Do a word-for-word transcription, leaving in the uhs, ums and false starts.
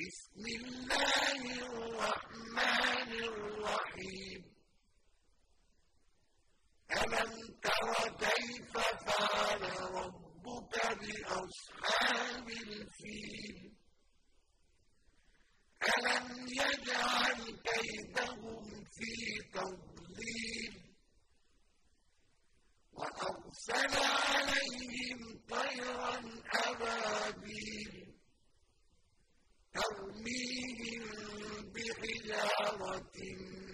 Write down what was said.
بسم الله الرحمن الرحيم ألم تر كيف فعل ربك بأصحاب الفيل ألم يجعل كيدهم في تضليل وأرسل عليهم طيرا أبابيل ترميهم بحجارة